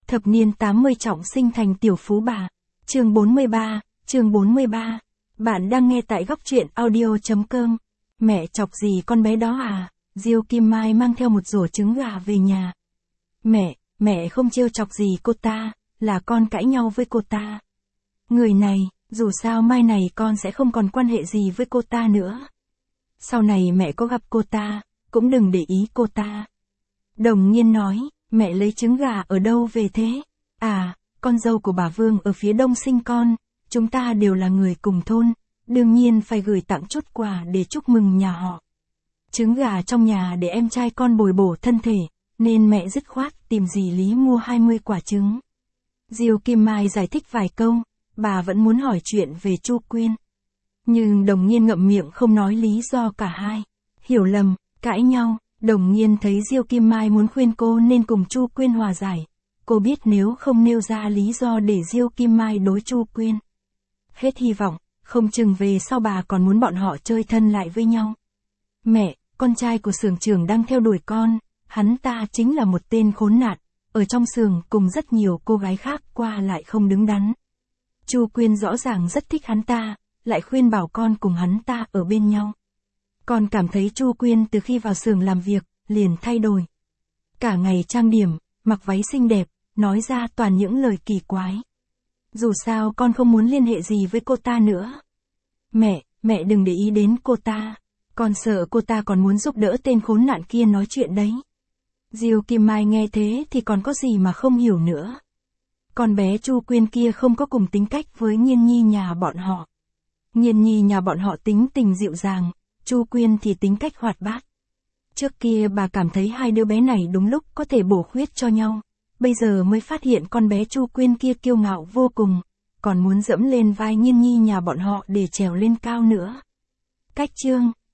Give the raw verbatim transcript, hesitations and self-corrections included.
Thập niên tám mươi trọng sinh thành tiểu phú bà. Chương bốn mươi ba, chương bốn mươi ba. Bạn đang nghe tại góc truyện audio chấm com. Mẹ chọc gì con bé đó à? Diêu Kim Mai mang theo một rổ trứng gà về nhà. Mẹ, mẹ không trêu chọc gì cô ta, là con cãi nhau với cô ta. Người này, dù sao mai này con sẽ không còn quan hệ gì với cô ta nữa. Sau này mẹ có gặp cô ta, cũng đừng để ý cô ta. Đồng Nhiên nói, mẹ lấy trứng gà ở đâu về thế? À, con dâu của bà Vương ở phía đông sinh con, chúng ta đều là người cùng thôn, đương nhiên phải gửi tặng chút quà để chúc mừng nhà họ. Trứng gà trong nhà để em trai con bồi bổ thân thể, nên mẹ dứt khoát tìm dì Lý mua hai mươi quả trứng. Diêu Kim Mai giải thích vài câu, bà vẫn muốn hỏi chuyện về Chu Quyên. Nhưng Đồng Nhiên ngậm miệng không nói lý do cả hai. Hiểu lầm, cãi nhau, Đồng Nhiên thấy Diêu Kim Mai muốn khuyên cô nên cùng Chu Quyên hòa giải. Cô biết nếu không nêu ra lý do để Diêu Kim Mai đối Chu Quyên. Hết hy vọng, không chừng về sau bà còn muốn bọn họ chơi thân lại với nhau. Mẹ, con trai của xưởng trưởng đang theo đuổi con, hắn ta chính là một tên khốn nạn, ở trong xưởng cùng rất nhiều cô gái khác qua lại không đứng đắn. Chu Quyên rõ ràng rất thích hắn ta, lại khuyên bảo con cùng hắn ta ở bên nhau. Con cảm thấy Chu Quyên từ khi vào xưởng làm việc, liền thay đổi. Cả ngày trang điểm, mặc váy xinh đẹp, nói ra toàn những lời kỳ quái. Dù sao con không muốn liên hệ gì với cô ta nữa. Mẹ, mẹ đừng để ý đến cô ta. Con sợ cô ta còn muốn giúp đỡ tên khốn nạn kia nói chuyện đấy. Diêu Kim Mai nghe thế thì còn có gì mà không hiểu nữa. Con bé Chu Quyên kia không có cùng tính cách với Nhiên Nhi nhà bọn họ. Nhiên Nhi nhà bọn họ tính tình dịu dàng, Chu Quyên thì tính cách hoạt bát. Trước kia bà cảm thấy hai đứa bé này đúng lúc có thể bổ khuyết cho nhau. Bây giờ mới phát hiện con bé Chu Quyên kia kiêu ngạo vô cùng, còn muốn dẫm lên vai Nhiên Nhi nhà bọn họ để trèo lên cao nữa. Cách chương